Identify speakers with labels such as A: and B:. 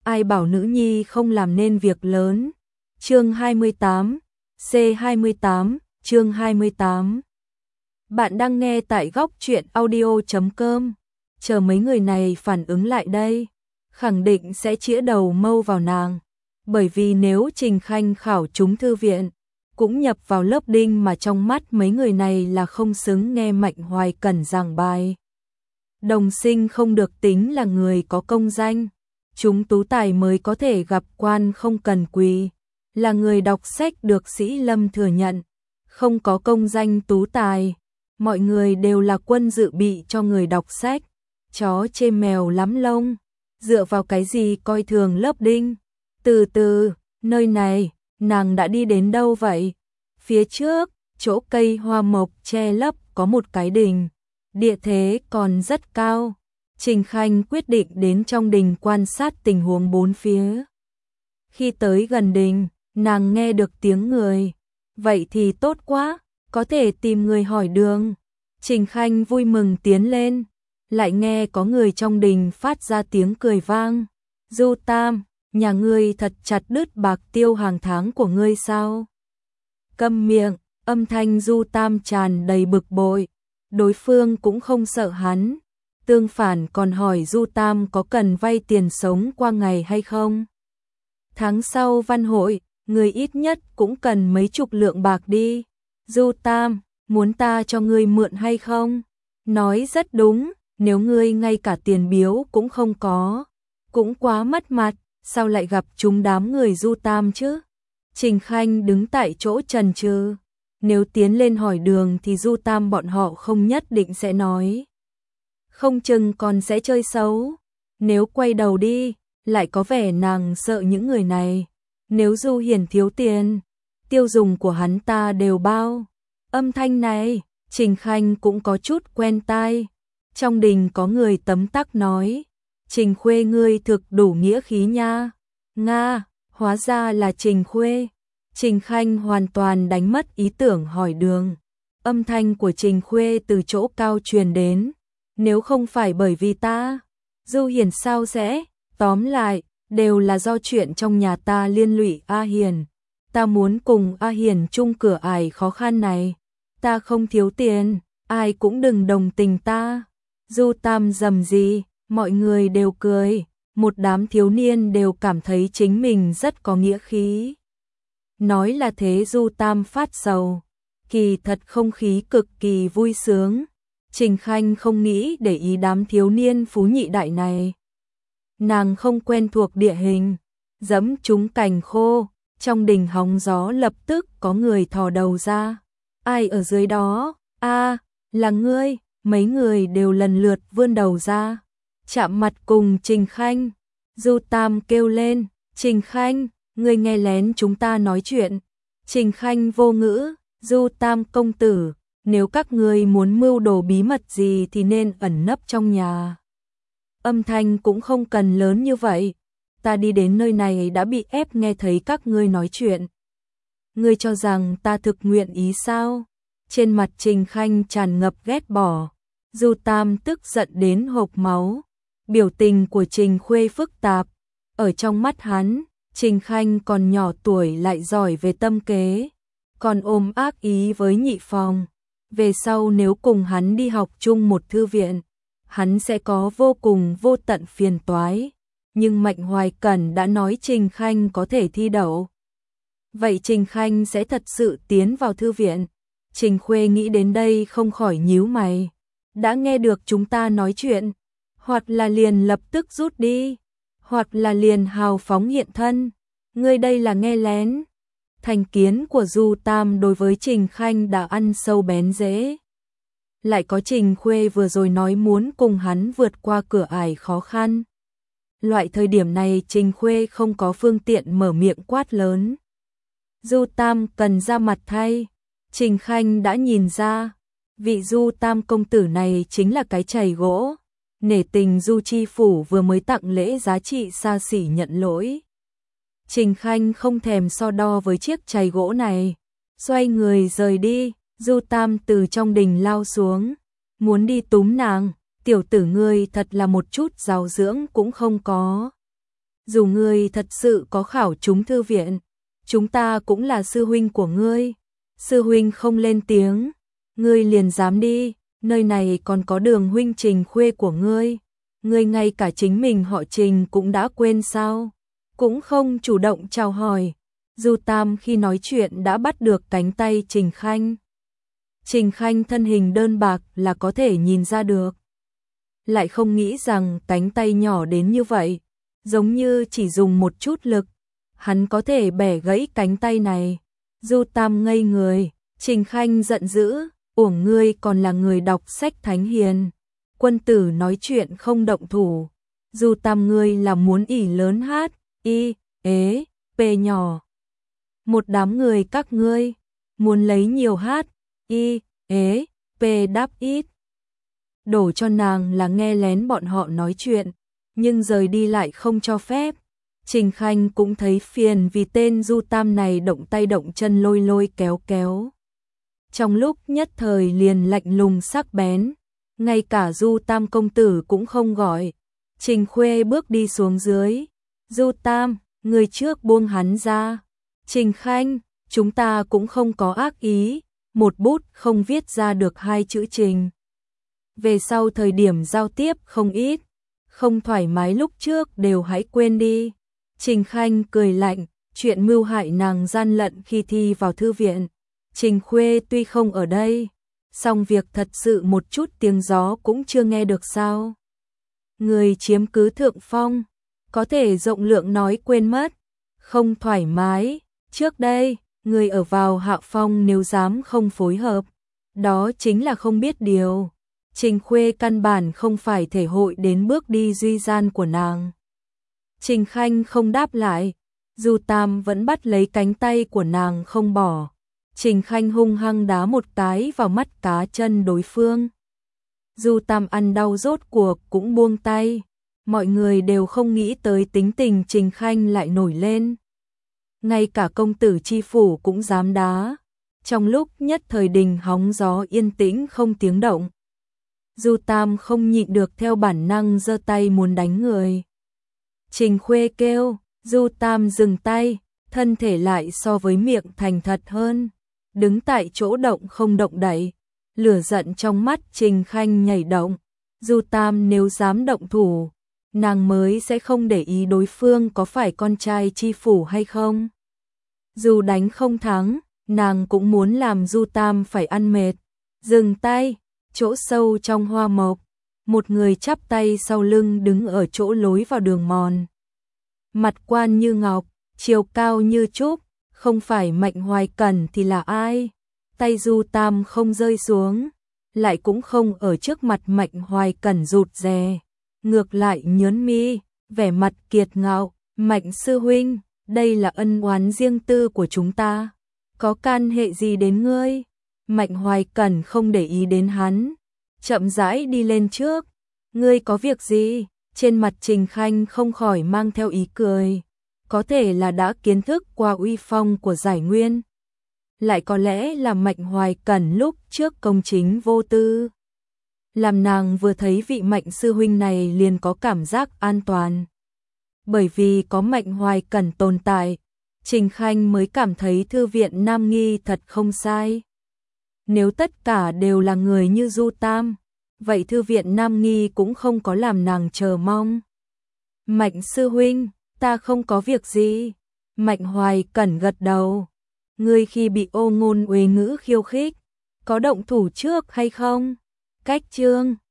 A: ai bảo nữ nhi không làm nên việc lớn. Chương 28, C28, chương 28. Bạn đang nghe tại góc truyện audio.com. Chờ mấy người này phản ứng lại đây, khẳng định sẽ chĩa đầu mâu vào nàng. Bởi vì nếu Trình Khanh khảo trúng thư viện, cũng nhập vào lớp đinh mà trong mắt mấy người này là không xứng nghe Mạnh Hoài Cẩn giảng bài. Đồng sinh không được tính là người có công danh, chúng tú tài mới có thể gặp quan không cần quỳ, là người đọc sách được Sĩ Lâm thừa nhận, không có công danh tú tài, mọi người đều là quân dự bị cho người đọc sách, chó chê mèo lắm lông, dựa vào cái gì coi thường lớp đinh. Từ từ, nơi này, nàng đã đi đến đâu vậy? Phía trước, chỗ cây hoa mộc che lấp có một cái đình, địa thế còn rất cao. Trình Khanh quyết định đến trong đình quan sát tình huống bốn phía. Khi tới gần đình, nàng nghe được tiếng người. Vậy thì tốt quá, có thể tìm người hỏi đường. Trình Khanh vui mừng tiến lên, lại nghe có người trong đình phát ra tiếng cười vang. Du Tam, nhà ngươi thật chặt đứt bạc tiêu hàng tháng của ngươi sao? Câm miệng, âm thanh Du Tam tràn đầy bực bội. Đối phương cũng không sợ hắn, tương phản còn hỏi Du Tam có cần vay tiền sống qua ngày hay không. Tháng sau văn hội, người ít nhất cũng cần mấy chục lượng bạc đi. Du Tam, muốn ta cho ngươi mượn hay không? Nói rất đúng, nếu ngươi ngay cả tiền biếu cũng không có, cũng quá mất mặt, sao lại gặp chúng đám người Du Tam chứ? Trình Khanh đứng tại chỗ chần chừ. Nếu tiến lên hỏi đường thì Du Tam bọn họ không nhất định sẽ nói. Không chừng còn sẽ chơi xấu. Nếu quay đầu đi, lại có vẻ nàng sợ những người này. Nếu Du Hiển thiếu tiền, tiêu dùng của hắn ta đều bao. Âm thanh này, Trình Khanh cũng có chút quen tai. Trong đình có người tấm tắc nói, Trình Khuê ngươi thực đủ nghĩa khí nha. Nga, hóa ra là Trình Khuê. Trình Khanh hoàn toàn đánh mất ý tưởng hỏi đường. Âm thanh của Trình Khuê từ chỗ cao truyền đến. Nếu không phải bởi vì ta, Du Hiển sao sẽ? Tóm lại, đều là do chuyện trong nhà ta liên lụy A Hiền. Ta muốn cùng A Hiền chung cửa ải khó khăn này. Ta không thiếu tiền, ai cũng đừng đồng tình ta. Du Tam rầm gì, mọi người đều cười. Một đám thiếu niên đều cảm thấy chính mình rất có nghĩa khí. Nói là thế Du Tam phát sầu, kỳ thật không khí cực kỳ vui sướng. Trình Khanh không nghĩ để ý đám thiếu niên phú nhị đại này. Nàng không quen thuộc địa hình, dẫm trúng cành khô, trong đình hóng gió lập tức có người thò đầu ra. Ai ở dưới đó? A, là ngươi. Mấy người đều lần lượt vươn đầu ra, chạm mặt cùng Trình Khanh. Du Tam kêu lên, Trình Khanh, ngươi nghe lén chúng ta nói chuyện. Trình Khanh vô ngữ, Du Tam công tử, nếu các ngươi muốn mưu đồ bí mật gì thì nên ẩn nấp trong nhà. Âm thanh cũng không cần lớn như vậy, ta đi đến nơi này đã bị ép nghe thấy các ngươi nói chuyện. Ngươi cho rằng ta thực nguyện ý sao? Trên mặt Trình Khanh tràn ngập ghét bỏ. Du Tam tức giận đến hộc máu. Biểu tình của Trình Khuê phức tạp. Ở trong mắt hắn, Trình Khanh còn nhỏ tuổi lại giỏi về tâm kế, còn ôm ác ý với Nhị Phòng. Về sau nếu cùng hắn đi học chung một thư viện, hắn sẽ có vô cùng vô tận phiền toái. Nhưng Mạnh Hoài Cẩn đã nói Trình Khanh có thể thi đậu. Vậy Trình Khanh sẽ thật sự tiến vào thư viện. Trình Khuê nghĩ đến đây không khỏi nhíu mày. Đã nghe được chúng ta nói chuyện, hoặc là liền lập tức rút đi, hoặc là liền hào phóng hiện thân. Ngươi đây là nghe lén. Thành kiến của Du Tam đối với Trình Khanh đã ăn sâu bén rễ. Lại có Trình Khuê vừa rồi nói muốn cùng hắn vượt qua cửa ải khó khăn. Loại thời điểm này Trình Khuê không có phương tiện mở miệng quát lớn. Du Tam cần ra mặt thay. Trình Khanh đã nhìn ra, vị Du Tam công tử này chính là cái chày gỗ. Nể tình Du Chi Phủ vừa mới tặng lễ giá trị xa xỉ nhận lỗi. Trình Khanh không thèm so đo với chiếc chày gỗ này, xoay người rời đi. Du Tam từ trong đình lao xuống, muốn đi túm nàng. Tiểu tử ngươi thật là một chút giáo dưỡng cũng không có. dù ngươi thật sự có khảo trúng thư viện, chúng ta cũng là sư huynh của ngươi. Sư huynh không lên tiếng, ngươi liền dám đi, nơi này còn có Đường huynh Trình Khuê của ngươi. Ngươi ngay cả chính mình họ Trình cũng đã quên sao? Cũng không chủ động chào hỏi. Du Tam khi nói chuyện đã bắt được cánh tay Trình Khanh. Trình Khanh thân hình đơn bạc là có thể nhìn ra được. Lại không nghĩ rằng cánh tay nhỏ đến như vậy, giống như chỉ dùng một chút lực, hắn có thể bẻ gãy cánh tay này. Du Tam ngây người, Trình Khanh giận dữ, uổng ngươi còn là người đọc sách thánh hiền. Quân tử nói chuyện không động thủ. Du Tam ngươi là muốn ỷ lớn hát, y, ế, p nhỏ. Một đám người các ngươi, muốn lấy nhiều hát, y, ế, p đáp ít. Đổ cho nàng là nghe lén bọn họ nói chuyện, nhưng rời đi lại không cho phép. Trình Khanh cũng thấy phiền vì tên Du Tam này động tay động chân lôi lôi kéo kéo. Trong lúc nhất thời liền lạnh lùng sắc bén, ngay cả Du Tam công tử cũng không gọi. Trình Khuê bước đi xuống dưới. Du Tam, người trước buông hắn ra. Trình Khanh, chúng ta cũng không có ác ý, một bút không viết ra được hai chữ Trình. Về sau thời điểm giao tiếp không ít, không thoải mái lúc trước đều hãy quên đi. Trình Khanh cười lạnh, chuyện mưu hại nàng gian lận khi thi vào thư viện. Trình Khuê tuy không ở đây, song việc thật sự một chút tiếng gió cũng chưa nghe được sao. Người chiếm cứ thượng phong, có thể rộng lượng nói quên mất, không thoải mái. Trước đây, người ở vào hạ phong nếu dám không phối hợp, đó chính là không biết điều. Trình Khuê căn bản không phải thể hội đến bước đi duy gian của nàng. Trình Khanh không đáp lại, Du Tam vẫn bắt lấy cánh tay của nàng không bỏ. Trình Khanh hung hăng đá một cái vào mắt cá chân đối phương. Du Tam ăn đau rốt cuộc cũng buông tay. Mọi người đều không nghĩ tới tính tình Trình Khanh lại nổi lên. Ngay cả công tử chi phủ cũng dám đá. Trong lúc nhất thời đình hóng gió yên tĩnh không tiếng động, Du Tam không nhịn được theo bản năng giơ tay muốn đánh người. Trình Khuê kêu, Du Tam dừng tay, thân thể lại so với miệng thành thật hơn, đứng tại chỗ động không động đậy. Lửa giận trong mắt Trình Khanh nhảy động. Du Tam nếu dám động thủ, nàng mới sẽ không để ý đối phương có phải con trai chi phủ hay không. Dù đánh không thắng, nàng cũng muốn làm Du Tam phải ăn mệt. Dừng tay, chỗ sâu trong hoa mộc, một người chắp tay sau lưng đứng ở chỗ lối vào đường mòn. Mặt quan như ngọc, chiều cao như trúc, không phải Mạnh Hoài Cẩn thì là ai? Tay Du Tam không rơi xuống, lại cũng không ở trước mặt Mạnh Hoài Cẩn rụt rè, ngược lại nhớn mi, vẻ mặt kiệt ngạo. Mạnh sư huynh, đây là ân oán riêng tư của chúng ta, có can hệ gì đến ngươi? Mạnh Hoài Cẩn không để ý đến hắn, chậm rãi đi lên trước. Ngươi có việc gì? Trên mặt Trình Khanh không khỏi mang theo ý cười, có thể là đã kiến thức qua uy phong của Giải Nguyên, lại có lẽ là Mạnh Hoài Cẩn lúc trước công chính vô tư, làm nàng vừa thấy vị Mạnh sư huynh này liền có cảm giác an toàn. Bởi vì có Mạnh Hoài Cẩn tồn tại, Trình Khanh mới cảm thấy thư viện Nam Nghi thật không sai. Nếu tất cả đều là người như Du Tam, vậy thư viện Nam Nghi cũng không có làm nàng chờ mong. Mạnh sư huynh, ta không có việc gì. Mạnh Hoài Cẩn gật đầu. Ngươi khi bị Ô Ngôn Uế Ngữ khiêu khích, có động thủ trước hay không? Cách chương